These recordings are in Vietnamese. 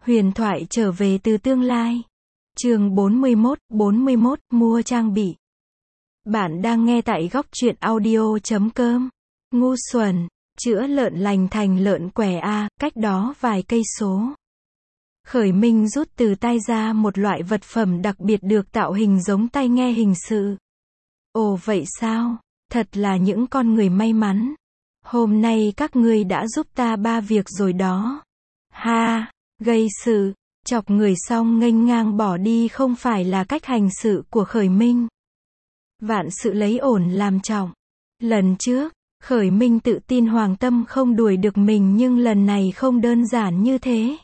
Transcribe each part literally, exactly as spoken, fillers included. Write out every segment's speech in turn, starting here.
Huyền thoại trở về từ tương lai. Chương bốn mươi mốt, bốn mươi mốt, mua trang bị. Bạn đang nghe tại góc truyện audio chấm com. Ngu xuẩn, chữa lợn lành thành lợn què a, cách đó vài cây số. Khởi Minh rút từ tay ra một loại vật phẩm đặc biệt được tạo hình giống tai nghe hình sự. Ồ vậy sao? Thật là những con người may mắn. Hôm nay các ngươi đã giúp ta ba việc rồi đó. Ha, gây sự, chọc người xong nghênh ngang bỏ đi không phải là cách hành sự của Khởi Minh. Vạn sự lấy ổn làm trọng. Lần trước, Khởi Minh tự tin Hoàng Tâm không đuổi được mình nhưng lần này không đơn giản như thế.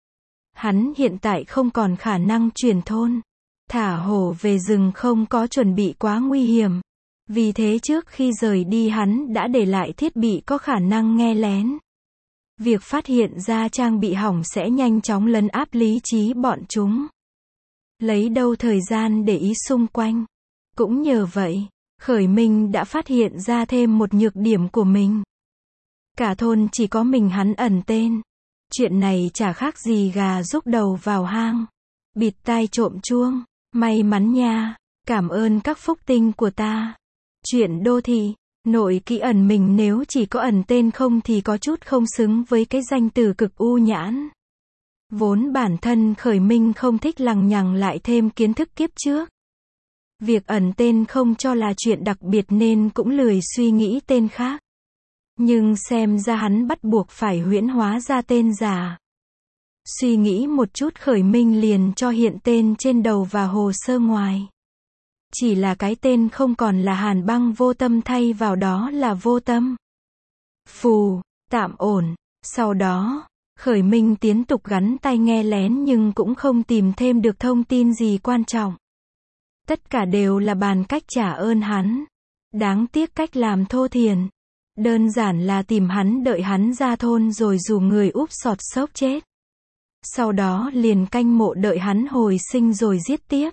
Hắn hiện tại không còn khả năng chuyển thôn. Thả hổ về rừng không có chuẩn bị quá nguy hiểm. Vì thế trước khi rời đi hắn đã để lại thiết bị có khả năng nghe lén. Việc phát hiện ra trang bị hỏng sẽ nhanh chóng lấn áp lý trí bọn chúng. Lấy đâu thời gian để ý xung quanh. Cũng nhờ vậy, Khởi Minh đã phát hiện ra thêm một nhược điểm của mình. Cả thôn chỉ có mình hắn ẩn tên. Chuyện này chả khác gì gà rúc đầu vào hang. Bịt tai trộm chuông. May mắn nha. Cảm ơn các phúc tinh của ta. Chuyện đô thị, nội kỹ ẩn mình nếu chỉ có ẩn tên không thì có chút không xứng với cái danh từ cực u nhãn. Vốn bản thân Khởi Minh không thích lằng nhằng lại thêm kiến thức kiếp trước. Việc ẩn tên không cho là chuyện đặc biệt nên cũng lười suy nghĩ tên khác. Nhưng xem ra hắn bắt buộc phải huyễn hóa ra tên giả. Suy nghĩ một chút Khởi Minh liền cho hiện tên trên đầu và hồ sơ ngoài. Chỉ là cái tên không còn là Hàn Băng Vô Tâm thay vào đó là Vô Tâm. Phù, tạm ổn. Sau đó, Khởi Minh tiếp tục gắn tai nghe lén nhưng cũng không tìm thêm được thông tin gì quan trọng. Tất cả đều là bàn cách trả ơn hắn. Đáng tiếc cách làm thô thiển. Đơn giản là tìm hắn đợi hắn ra thôn rồi rủ người úp sọt xốc chết. Sau đó liền canh mộ đợi hắn hồi sinh rồi giết tiếp.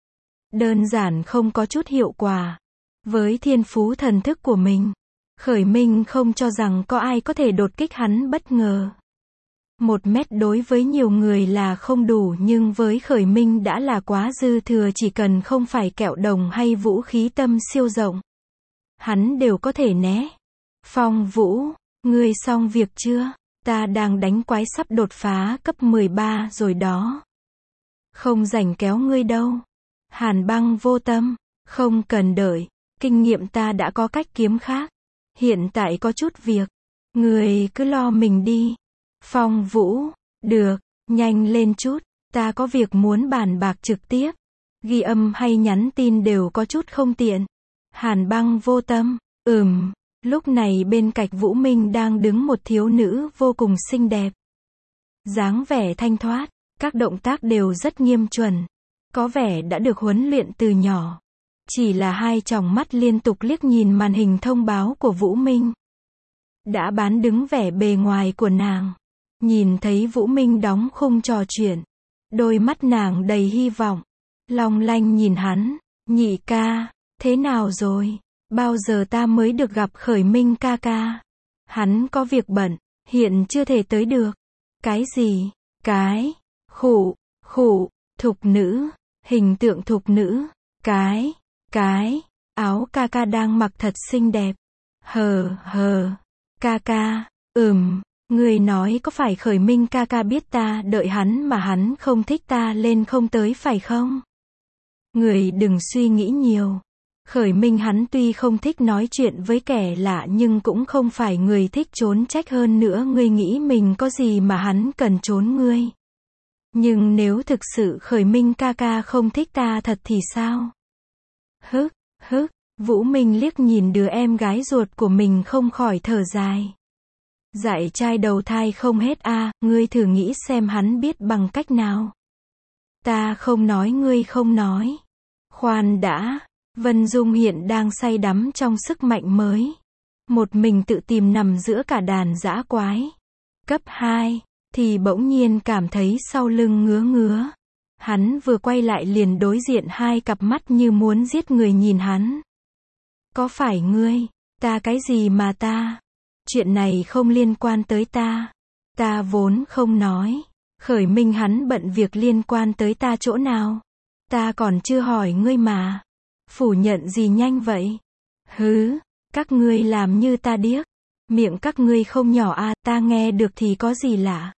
Đơn giản không có chút hiệu quả. Với thiên phú thần thức của mình, Khởi Minh không cho rằng có ai có thể đột kích hắn bất ngờ. Một mét đối với nhiều người là không đủ nhưng với Khởi Minh đã là quá dư thừa, chỉ cần không phải kẹo đồng hay vũ khí tâm siêu rộng. Hắn đều có thể né. Phong Vũ, ngươi xong việc chưa? Ta đang đánh quái sắp đột phá cấp mười ba rồi đó. Không rảnh kéo ngươi đâu. Hàn Băng Vô Tâm, không cần đợi, kinh nghiệm ta đã có cách kiếm khác. Hiện tại có chút việc, người cứ lo mình đi. Phong Vũ, được, nhanh lên chút, ta có việc muốn bàn bạc trực tiếp. Ghi âm hay nhắn tin đều có chút không tiện. Hàn Băng Vô Tâm, ừm, lúc này bên cạnh Vũ Minh đang đứng một thiếu nữ vô cùng xinh đẹp. Dáng vẻ thanh thoát, các động tác đều rất nghiêm chuẩn. Có vẻ đã được huấn luyện từ nhỏ. Chỉ là hai tròng mắt liên tục liếc nhìn màn hình thông báo của Vũ Minh. Đã bán đứng vẻ bề ngoài của nàng. Nhìn thấy Vũ Minh đóng khung trò chuyện. Đôi mắt nàng đầy hy vọng. Long lanh nhìn hắn. Nhị ca, thế nào rồi? Bao giờ ta mới được gặp Khởi Minh ca ca? Hắn có việc bận, hiện chưa thể tới được. Cái gì? Cái? Khụ, khụ, thục nữ. Hình tượng thục nữ. Cái, cái, áo ca ca đang mặc thật xinh đẹp. Hờ, hờ, ca ca, ừm, người nói có phải Khởi Minh ca ca biết ta đợi hắn mà hắn không thích ta lên không tới phải không? Người đừng suy nghĩ nhiều. Khởi Minh hắn tuy không thích nói chuyện với kẻ lạ nhưng cũng không phải người thích trốn trách, hơn nữa ngươi nghĩ mình có gì mà hắn cần trốn ngươi. Nhưng nếu thực sự Khởi Minh ca ca không thích ta thật thì sao? Hức, hức, Vũ Minh liếc nhìn đứa em gái ruột của mình không khỏi thở dài. Dạy trai đầu thai không hết a, à, ngươi thử nghĩ xem hắn biết bằng cách nào. Ta không nói ngươi không nói. Khoan đã, Vân Dung hiện đang say đắm trong sức mạnh mới. Một mình tự tìm nằm giữa cả đàn dã quái. Cấp hai. Thì bỗng nhiên cảm thấy sau lưng ngứa ngứa. Hắn vừa quay lại liền đối diện hai cặp mắt như muốn giết người nhìn hắn. Có phải ngươi? Ta cái gì mà ta? Chuyện này không liên quan tới ta. Ta vốn không nói. Khởi Minh hắn bận việc liên quan tới ta chỗ nào? Ta còn chưa hỏi ngươi mà. Phủ nhận gì nhanh vậy? Hứ, các ngươi làm như ta điếc. Miệng các ngươi không nhỏ à, ta nghe được thì có gì lạ.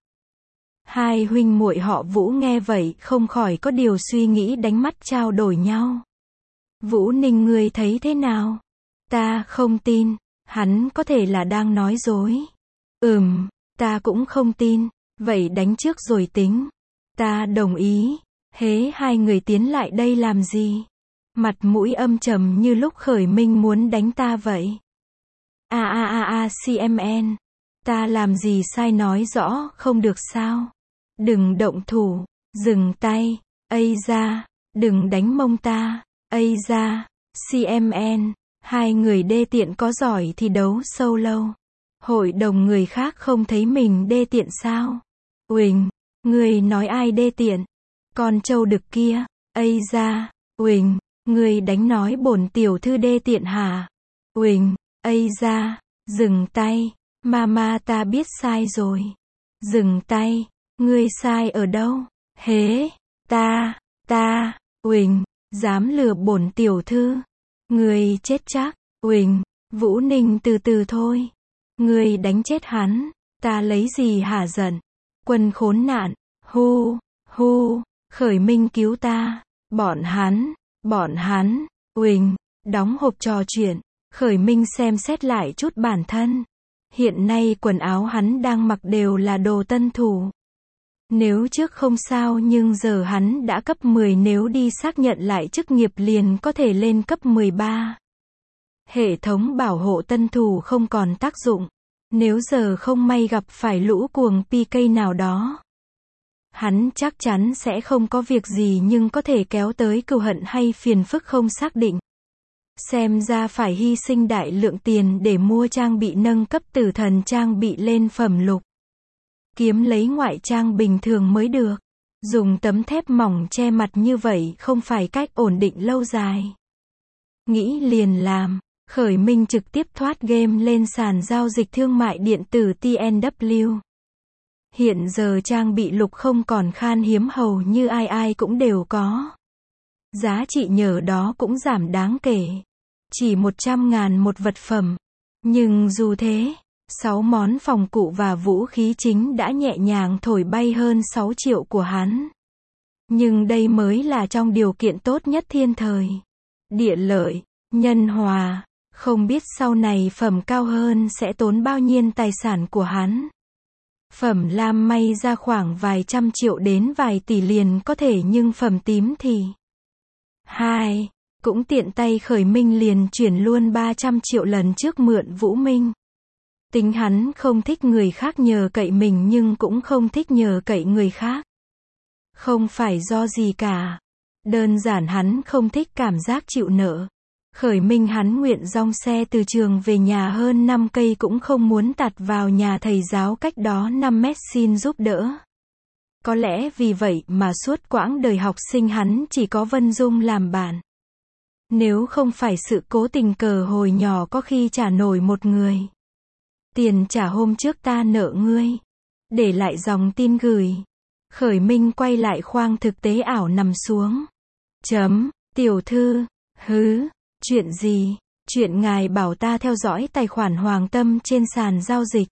Hai huynh muội họ Vũ nghe vậy không khỏi có điều suy nghĩ, đánh mắt trao đổi nhau. Vũ Ninh, ngươi thấy thế nào? Ta không tin, hắn có thể là đang nói dối. Ừm, ta cũng không tin, vậy đánh trước rồi tính. Ta đồng ý. Hế, hai người tiến lại đây làm gì? Mặt mũi âm trầm như lúc Khởi Minh muốn đánh ta vậy. A a a a xê em en. Ta làm gì sai nói rõ, không được sao? Đừng động thủ, dừng tay, ây da, đừng đánh mông ta, ây da, xê em en, hai người đê tiện có giỏi thì đấu sâu lâu. Hội đồng người khác không thấy mình đê tiện sao? Uỳnh, người nói ai đê tiện? Con trâu đực kia, ây da, Uỳnh, người đánh nói bổn tiểu thư đê tiện hả? Uỳnh, ây da, dừng tay, mama ta biết sai rồi. Dừng tay, ngươi sai ở đâu? Hế, ta, ta, Uỳnh, dám lừa bổn tiểu thư. Ngươi chết chắc, Uỳnh, Vũ Ninh từ từ thôi. Ngươi đánh chết hắn, ta lấy gì hả giận? Quân khốn nạn, hu, hu, Khởi Minh cứu ta. Bọn hắn, bọn hắn, Uỳnh, đóng hộp trò chuyện. Khởi Minh xem xét lại chút bản thân. Hiện nay quần áo hắn đang mặc đều là đồ tân thủ. Nếu trước không sao nhưng giờ hắn đã cấp mười, nếu đi xác nhận lại chức nghiệp liền có thể lên cấp mười ba. Hệ thống bảo hộ tân thủ không còn tác dụng. Nếu giờ không may gặp phải lũ cuồng pê ca nào đó, hắn chắc chắn sẽ không có việc gì nhưng có thể kéo tới cừu hận hay phiền phức không xác định. Xem ra phải hy sinh đại lượng tiền để mua trang bị nâng cấp tử thần trang bị lên phẩm lục. Kiếm lấy ngoại trang bình thường mới được. Dùng tấm thép mỏng che mặt như vậy không phải cách ổn định lâu dài. Nghĩ liền làm. Khởi Minh trực tiếp thoát game lên sàn giao dịch thương mại điện tử tê en vê kép. Hiện giờ trang bị lục không còn khan hiếm, hầu như ai ai cũng đều có. Giá trị nhờ đó cũng giảm đáng kể. Chỉ một trăm ngàn một vật phẩm. Nhưng dù thế, sáu món phòng cụ và vũ khí chính đã nhẹ nhàng thổi bay hơn sáu triệu của hắn. Nhưng đây mới là trong điều kiện tốt nhất thiên thời. Địa lợi, nhân hòa. Không biết sau này phẩm cao hơn sẽ tốn bao nhiêu tài sản của hắn. Phẩm lam may ra khoảng vài trăm triệu đến vài tỷ liền có thể, nhưng phẩm tím thì... Hai, cũng tiện tay Khởi Minh liền chuyển luôn ba trăm triệu lần trước mượn Vũ Minh. Tính hắn không thích người khác nhờ cậy mình nhưng cũng không thích nhờ cậy người khác. Không phải do gì cả. Đơn giản hắn không thích cảm giác chịu nợ. Khởi Minh hắn nguyện dong xe từ trường về nhà hơn năm cây cũng không muốn tạt vào nhà thầy giáo cách đó năm mét xin giúp đỡ. Có lẽ vì vậy mà suốt quãng đời học sinh hắn chỉ có Vân Dung làm bạn. Nếu không phải sự cố tình cờ hồi nhỏ có khi trả nổi một người. Tiền trả hôm trước ta nợ ngươi. Để lại dòng tin gửi. Khởi Minh quay lại khoang thực tế ảo nằm xuống. Chấm, tiểu thư, hứ, chuyện gì? Chuyện ngài bảo ta theo dõi tài khoản Hoàng Tâm trên sàn giao dịch.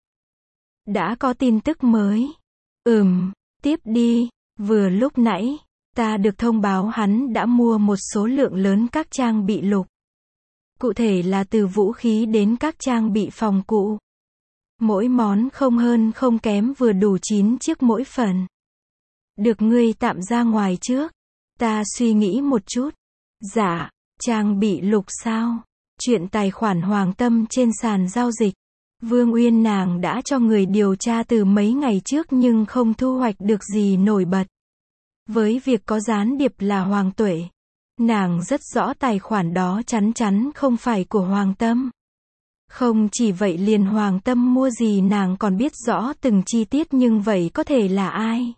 Đã có tin tức mới. Ừm, tiếp đi, vừa lúc nãy, ta được thông báo hắn đã mua một số lượng lớn các trang bị lục. Cụ thể là từ vũ khí đến các trang bị phòng cụ. Mỗi món không hơn không kém, vừa đủ chín chiếc mỗi phần. Được ngươi tạm ra ngoài trước. Ta suy nghĩ một chút. Dạ, trang bị lục sao? Chuyện tài khoản Hoàng Tâm trên sàn giao dịch. Vương Uyên nàng đã cho người điều tra từ mấy ngày trước nhưng không thu hoạch được gì nổi bật. Với việc có gián điệp là Hoàng Tuệ, nàng rất rõ tài khoản đó chắn chắn không phải của Hoàng Tâm. Không chỉ vậy, liền Hoàng Tâm mua gì nàng còn biết rõ từng chi tiết, nhưng vậy có thể là ai?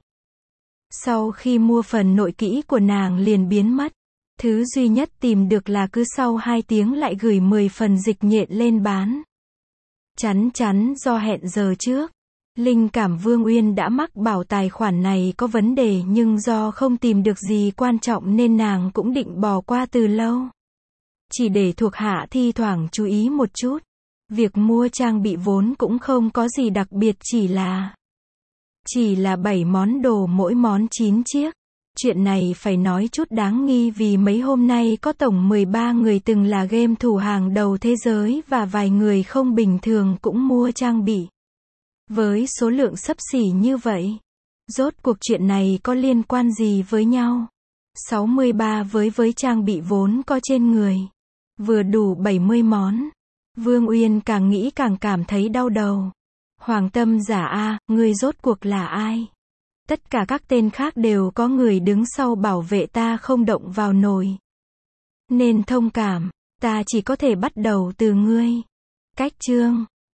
Sau khi mua phần nội kỹ của nàng liền biến mất. Thứ duy nhất tìm được là cứ sau hai tiếng lại gửi mười phần dịch nhện lên bán. Chắn chắn do hẹn giờ trước. Linh cảm Vương Uyên đã mắc bảo tài khoản này có vấn đề nhưng do không tìm được gì quan trọng nên nàng cũng định bỏ qua từ lâu. Chỉ để thuộc hạ thi thoảng chú ý một chút. Việc mua trang bị vốn cũng không có gì đặc biệt, chỉ là Chỉ là bảy món đồ mỗi món chín chiếc. Chuyện này phải nói chút đáng nghi vì mấy hôm nay có tổng mười ba người từng là game thủ hàng đầu thế giới và vài người không bình thường cũng mua trang bị. Với số lượng xấp xỉ như vậy, rốt cuộc chuyện này có liên quan gì với nhau? sáu mươi ba với với trang bị vốn có trên người, vừa đủ bảy mươi món. Vương Uyên càng nghĩ càng cảm thấy đau đầu. Hoàng tâm giả a, ngươi rốt cuộc là ai? Tất cả các tên khác đều có người đứng sau bảo vệ ta không động vào nổi. Nên thông cảm, ta chỉ có thể bắt đầu từ ngươi. Cách chương